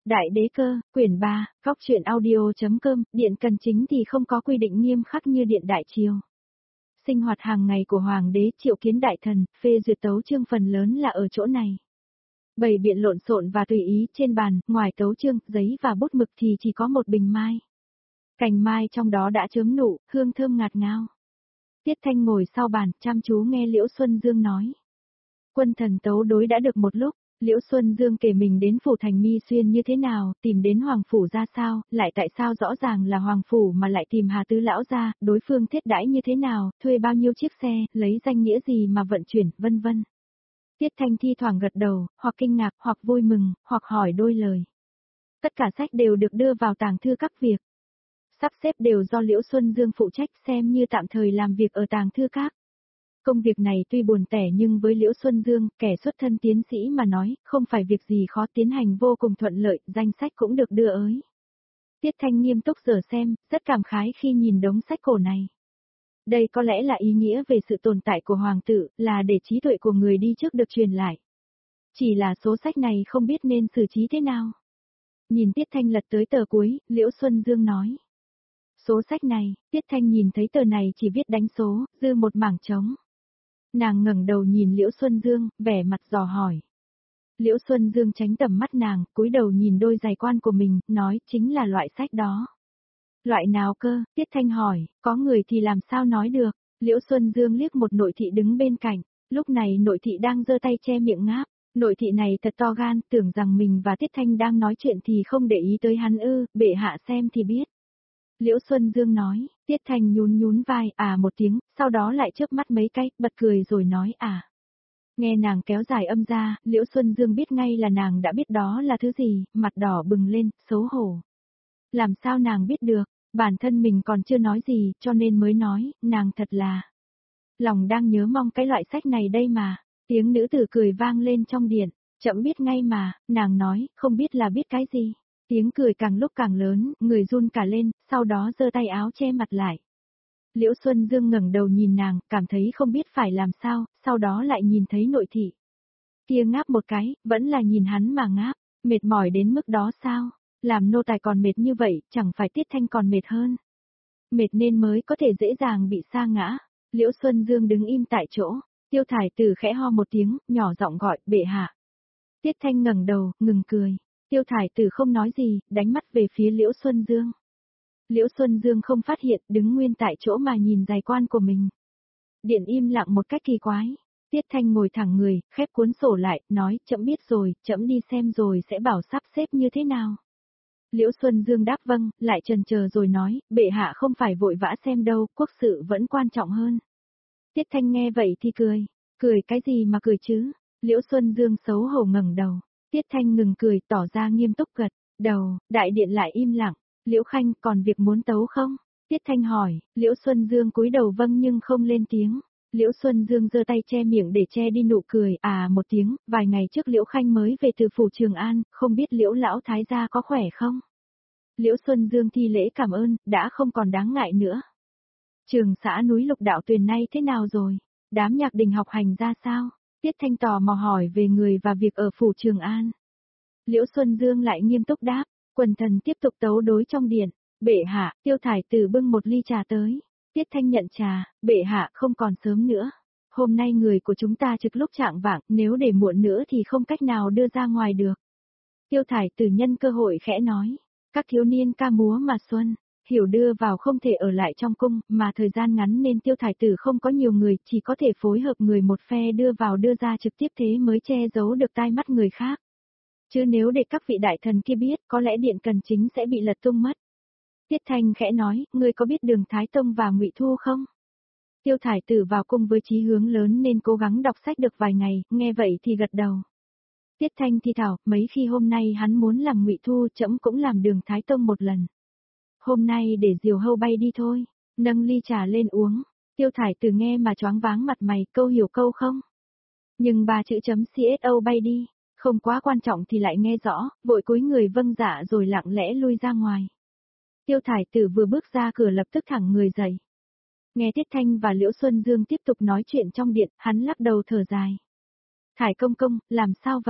Đại đế cơ, quyển 3, góc truyện audio.com, điện cần chính thì không có quy định nghiêm khắc như điện đại triều. Sinh hoạt hàng ngày của hoàng đế triệu kiến đại thần, phê duyệt tấu chương phần lớn là ở chỗ này. Bày biện lộn xộn và tùy ý trên bàn, ngoài tấu chương, giấy và bút mực thì chỉ có một bình mai. Cành mai trong đó đã chớm nụ, hương thơm ngạt ngào. Tiết Thanh ngồi sau bàn, chăm chú nghe Liễu Xuân Dương nói. Quân thần tấu đối đã được một lúc. Liễu Xuân Dương kể mình đến phủ thành Mi Xuyên như thế nào, tìm đến Hoàng Phủ ra sao, lại tại sao rõ ràng là Hoàng Phủ mà lại tìm Hà Tứ Lão ra, đối phương thiết đãi như thế nào, thuê bao nhiêu chiếc xe, lấy danh nghĩa gì mà vận chuyển, vân vân. Tiết Thanh thi thoảng gật đầu, hoặc kinh ngạc, hoặc vui mừng, hoặc hỏi đôi lời. Tất cả sách đều được đưa vào tàng thư các việc. Sắp xếp đều do Liễu Xuân Dương phụ trách xem như tạm thời làm việc ở tàng thư các. Công việc này tuy buồn tẻ nhưng với Liễu Xuân Dương, kẻ xuất thân tiến sĩ mà nói, không phải việc gì khó tiến hành vô cùng thuận lợi, danh sách cũng được đưa ới. Tiết Thanh nghiêm túc giờ xem, rất cảm khái khi nhìn đống sách cổ này. Đây có lẽ là ý nghĩa về sự tồn tại của hoàng tử, là để trí tuệ của người đi trước được truyền lại. Chỉ là số sách này không biết nên xử trí thế nào. Nhìn Tiết Thanh lật tới tờ cuối, Liễu Xuân Dương nói. Số sách này, Tiết Thanh nhìn thấy tờ này chỉ viết đánh số, dư một mảng trống. Nàng ngẩng đầu nhìn Liễu Xuân Dương, vẻ mặt dò hỏi. Liễu Xuân Dương tránh tầm mắt nàng, cúi đầu nhìn đôi giày quan của mình, nói chính là loại sách đó. Loại nào cơ? Tiết Thanh hỏi, có người thì làm sao nói được? Liễu Xuân Dương liếc một nội thị đứng bên cạnh, lúc này nội thị đang giơ tay che miệng ngáp. Nội thị này thật to gan, tưởng rằng mình và Tiết Thanh đang nói chuyện thì không để ý tới hắn ư, bệ hạ xem thì biết. Liễu Xuân Dương nói, Tiết Thanh nhún vai, một tiếng, sau đó lại chớp mắt mấy cái, bật cười rồi nói Nghe nàng kéo dài âm ra, Liễu Xuân Dương biết ngay là nàng đã biết đó là thứ gì, mặt đỏ bừng lên, xấu hổ. Làm sao nàng biết được, bản thân mình còn chưa nói gì, cho nên mới nói, nàng thật là. Lòng đang nhớ mong cái loại sách này đây mà, tiếng nữ tử cười vang lên trong điện, chậm biết ngay mà, nàng nói, không biết là biết cái gì. Tiếng cười càng lúc càng lớn, người run cả lên, sau đó giơ tay áo che mặt lại. Liễu Xuân Dương ngẩng đầu nhìn nàng, cảm thấy không biết phải làm sao, sau đó lại nhìn thấy nội thị. Kia ngáp một cái, vẫn là nhìn hắn mà ngáp, mệt mỏi đến mức đó sao? Làm nô tài còn mệt như vậy, chẳng phải Tiết Thanh còn mệt hơn. Mệt nên mới có thể dễ dàng bị sa ngã. Liễu Xuân Dương đứng im tại chỗ, Tiêu Thải Tử khẽ ho một tiếng, nhỏ giọng gọi, bệ hạ. Tiết Thanh ngẩng đầu, ngừng cười. Tiêu Thải Tử không nói gì, đánh mắt về phía Liễu Xuân Dương. Liễu Xuân Dương không phát hiện, đứng nguyên tại chỗ mà nhìn giày quan của mình. Điện im lặng một cách kỳ quái. Tiết Thanh ngồi thẳng người, khép cuốn sổ lại, nói, trẫm biết rồi, trẫm đi xem rồi sẽ bảo sắp xếp như thế nào. Liễu Xuân Dương đáp vâng, lại chần chờ rồi nói, bệ hạ không phải vội vã xem đâu, quốc sự vẫn quan trọng hơn. Tiết Thanh nghe vậy thì cười. Cười cái gì mà cười chứ? Liễu Xuân Dương xấu hổ ngẩng đầu. Tiết Thanh ngừng cười, tỏ ra nghiêm túc gật đầu, đại điện lại im lặng. Liễu Khanh, còn việc muốn tấu không? Tiết Thanh hỏi, Liễu Xuân Dương cúi đầu vâng nhưng không lên tiếng. Liễu Xuân Dương giơ tay che miệng để che đi nụ cười, một tiếng, vài ngày trước Liễu Khanh mới về từ phủ Trường An, không biết Liễu lão thái gia có khỏe không? Liễu Xuân Dương thi lễ cảm ơn, đã không còn đáng ngại nữa. Trường xã núi Lục Đạo Tuyền nay thế nào rồi? Đám nhạc đình học hành ra sao? Tiết Thanh tò mò hỏi về người và việc ở phủ Trường An. Liễu Xuân Dương lại nghiêm túc đáp, quần thần tiếp tục tấu đối trong điện. Bệ hạ, Tiêu Thải Tử bưng một ly trà tới. Tiết Thanh nhận trà, bệ hạ không còn sớm nữa. Hôm nay người của chúng ta trực lúc trạng vạng, nếu để muộn nữa thì không cách nào đưa ra ngoài được. Tiêu Thải Tử nhân cơ hội khẽ nói, các thiếu niên ca múa mà xuân, hiểu đưa vào không thể ở lại trong cung, mà thời gian ngắn nên Tiêu Thải Tử không có nhiều người, chỉ có thể phối hợp người một phe đưa vào đưa ra trực tiếp thế mới che giấu được tai mắt người khác. Chứ nếu để các vị đại thần kia biết, có lẽ điện cần chính sẽ bị lật tung mất. Tiết Thanh khẽ nói, ngươi có biết Đường Thái Tông và Ngụy Thu không? Tiêu Thải Tử vào cung với chí hướng lớn nên cố gắng đọc sách được vài ngày, nghe vậy thì gật đầu. Tiết Thanh thì thảo, mấy khi hôm nay hắn muốn làm Ngụy Thu, trẫm cũng làm Đường Thái Tông một lần. Hôm nay để diều hâu bay đi thôi, nâng ly trà lên uống. Tiêu Thải Tử nghe mà choáng váng mặt mày, câu hiểu câu không? Nhưng ba chữ chấm CSO bay đi, không quá quan trọng thì lại nghe rõ, vội cúi người vâng dạ rồi lặng lẽ lui ra ngoài. Tiêu Thải Tử vừa bước ra cửa lập tức thẳng người dậy. Nghe Tiết Thanh và Liễu Xuân Dương tiếp tục nói chuyện trong điện, hắn lắc đầu thở dài. Thải công công, làm sao vậy?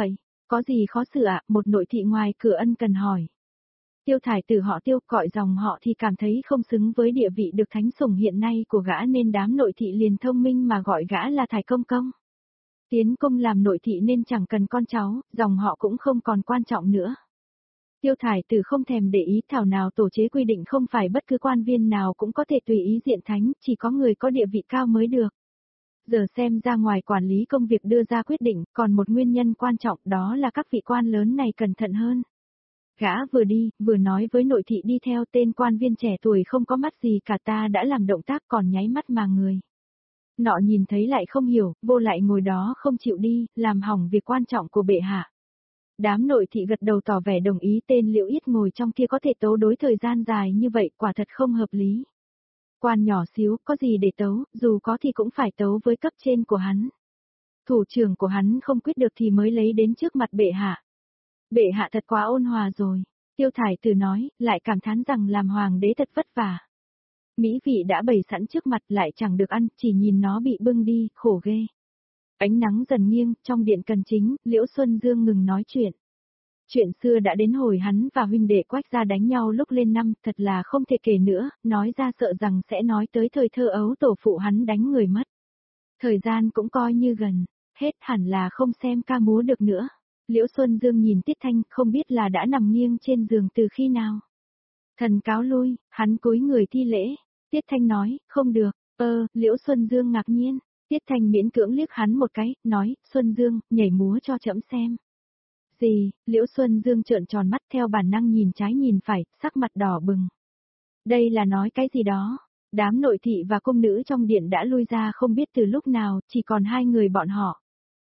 Có gì khó xử ạ? Một nội thị ngoài cửa ân cần hỏi. Tiêu Thải Tử họ Tiêu, gọi dòng họ thì cảm thấy không xứng với địa vị được thánh sủng hiện nay của gã nên đám nội thị liền thông minh mà gọi gã là Thải công công. Tiến công làm nội thị nên chẳng cần con cháu, dòng họ cũng không còn quan trọng nữa. Tiêu Thải Tử không thèm để ý, thảo nào tổ chế quy định không phải bất cứ quan viên nào cũng có thể tùy ý diện thánh, chỉ có người có địa vị cao mới được. Giờ xem ra ngoài quản lý công việc đưa ra quyết định, còn một nguyên nhân quan trọng, đó là các vị quan lớn này cẩn thận hơn. Gã vừa đi, vừa nói với nội thị đi theo, tên quan viên trẻ tuổi không có mắt gì cả, ta đã làm động tác còn nháy mắt mà người. Nọ nhìn thấy lại không hiểu, vô lại ngồi đó không chịu đi, làm hỏng việc quan trọng của bệ hạ. Đám nội thị gật đầu tỏ vẻ đồng ý, tên Liễu Yết ngồi trong kia có thể tấu đối thời gian dài như vậy, quả thật không hợp lý. Quan nhỏ xíu, có gì để tấu, dù có thì cũng phải tấu với cấp trên của hắn. Thủ trưởng của hắn không quyết được thì mới lấy đến trước mặt bệ hạ. Bệ hạ thật quá ôn hòa rồi. Tiêu Thải Tử nói, lại cảm thán rằng làm hoàng đế thật vất vả. Mỹ vị đã bày sẵn trước mặt lại chẳng được ăn, chỉ nhìn nó bị bưng đi, khổ ghê. Ánh nắng dần nghiêng, trong điện cần chính, Liễu Xuân Dương ngừng nói chuyện. Chuyện xưa đã đến hồi hắn và huynh đệ Quách gia đánh nhau lúc lên năm, thật là không thể kể nữa, nói ra sợ rằng sẽ nói tới thời thơ ấu tổ phụ hắn đánh người mất. Thời gian cũng coi như gần, hết hẳn là không xem ca múa được nữa. Liễu Xuân Dương nhìn Tiết Thanh, không biết là đã nằm nghiêng trên giường từ khi nào. Thần cáo lui, hắn cúi người thi lễ. Tiết Thanh nói, không được, Liễu Xuân Dương ngạc nhiên. Tiết Thanh miễn cưỡng liếc hắn một cái, nói, Xuân Dương, nhảy múa cho trẫm xem. Gì? Liễu Xuân Dương trợn tròn mắt theo bản năng nhìn trái nhìn phải, sắc mặt đỏ bừng. Đây là nói cái gì đó? Đám nội thị và cung nữ trong điện đã lui ra không biết từ lúc nào, chỉ còn hai người bọn họ.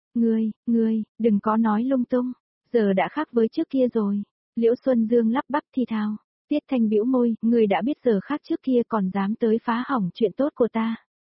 Ngươi, đừng có nói lung tung, giờ đã khác với trước kia rồi. Liễu Xuân Dương lắp bắp thi thào. Tiết Thanh bĩu môi, ngươi đã biết giờ khác trước kia còn dám tới phá hỏng chuyện tốt của ta.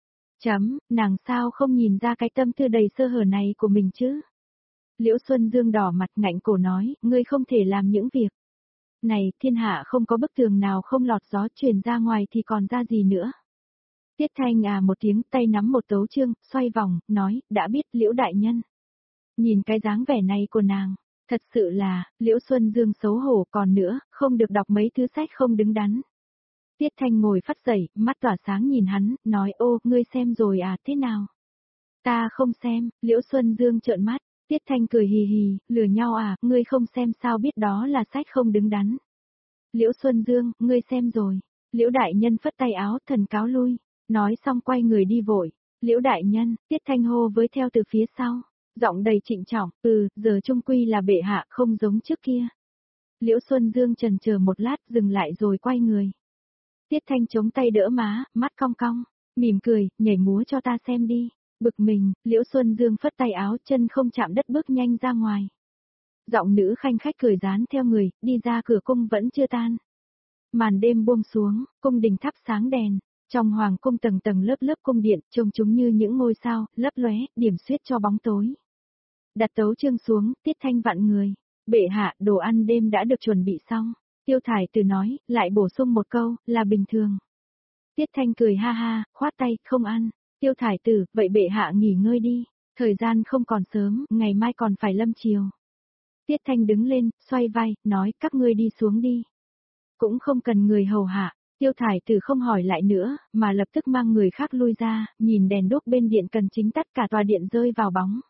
Nàng sao không nhìn ra cái tâm tư đầy sơ hở này của mình chứ? Liễu Xuân Dương đỏ mặt ngạnh cổ nói, ngươi không thể làm những việc. Này, thiên hạ không có bức tường nào không lọt gió truyền ra ngoài thì còn ra gì nữa. Tiết Thanh một tiếng, tay nắm một tấu chương, xoay vòng, nói, đã biết Liễu đại nhân. Nhìn cái dáng vẻ này của nàng, thật sự là, Liễu Xuân Dương xấu hổ, còn nữa, không được đọc mấy thứ sách không đứng đắn. Tiết Thanh ngồi phắt dậy, mắt tỏa sáng nhìn hắn, nói, ô, ngươi xem rồi thế nào? Ta không xem, Liễu Xuân Dương trợn mắt. Tiết Thanh cười hì hì, lừa nhau ngươi không xem sao biết đó là sách không đứng đắn. Liễu Xuân Dương, ngươi xem rồi. Liễu đại nhân phất tay áo, thần cáo lui. Nói xong quay người đi vội. Liễu đại nhân, Tiết Thanh hô với theo từ phía sau. Giọng đầy trịnh trọng, giờ trung quy là bệ hạ không giống trước kia. Liễu Xuân Dương chần chờ một lát dừng lại rồi quay người. Tiết Thanh chống tay đỡ má, mắt cong cong, mỉm cười, nhảy múa cho ta xem đi. Bực mình, Liễu Xuân Dương phất tay áo, chân không chạm đất bước nhanh ra ngoài. Giọng nữ khanh khách cười dán theo người, đi ra cửa cung vẫn chưa tan. Màn đêm buông xuống, cung đình thắp sáng đèn, trong hoàng cung tầng tầng lớp lớp cung điện, trông chúng như những ngôi sao, lấp lóe, điểm xuyết cho bóng tối. Đặt tấu chương xuống, Tiết Thanh vặn người. Bệ hạ, đồ ăn đêm đã được chuẩn bị xong. Tiêu Thải Tử nói, lại bổ sung một câu, là bình thường. Tiết Thanh cười ha ha, khoát tay, không ăn. Tiêu Thải Tử, vậy bệ hạ nghỉ ngơi đi, thời gian không còn sớm, ngày mai còn phải lâm chiều. Tiết Thanh đứng lên, xoay vai, nói, các ngươi đi xuống đi. Cũng không cần người hầu hạ, Tiêu Thải Tử không hỏi lại nữa, mà lập tức mang người khác lui ra, nhìn đèn đuốc bên điện cần chính tất cả tòa điện rơi vào bóng.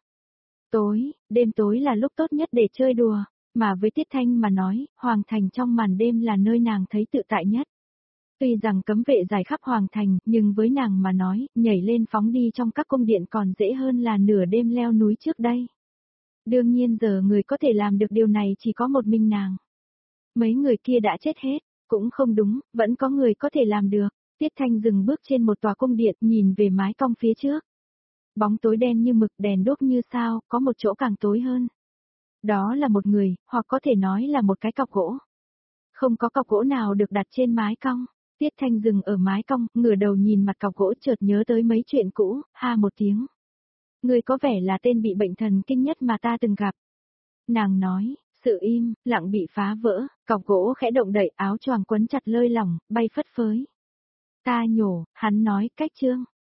Đêm tối là lúc tốt nhất để chơi đùa, mà với Tiết Thanh mà nói, hoàng thành trong màn đêm là nơi nàng thấy tự tại nhất. Tuy rằng cấm vệ dài khắp hoàng thành, nhưng với nàng mà nói, nhảy lên phóng đi trong các cung điện còn dễ hơn là nửa đêm leo núi trước đây. Đương nhiên giờ người có thể làm được điều này chỉ có một mình nàng. Mấy người kia đã chết hết, cũng không đúng, vẫn có người có thể làm được. Tiết Thanh dừng bước trên một tòa cung điện, nhìn về mái cong phía trước. Bóng tối đen như mực, đèn đốt như sao, có một chỗ càng tối hơn. Đó là một người, hoặc có thể nói là một cái cọc gỗ. Không có cọc gỗ nào được đặt trên mái cong. Tiết Thanh dừng ở mái cong, ngửa đầu nhìn mặt cọc gỗ chợt nhớ tới mấy chuyện cũ, ha một tiếng. Người có vẻ là tên bị bệnh thần kinh nhất mà ta từng gặp. Nàng nói, sự im, lặng bị phá vỡ, cọc gỗ khẽ động đậy, áo choàng quấn chặt lơi lỏng, bay phất phới. Ta nhổ, hắn nói, cách chương.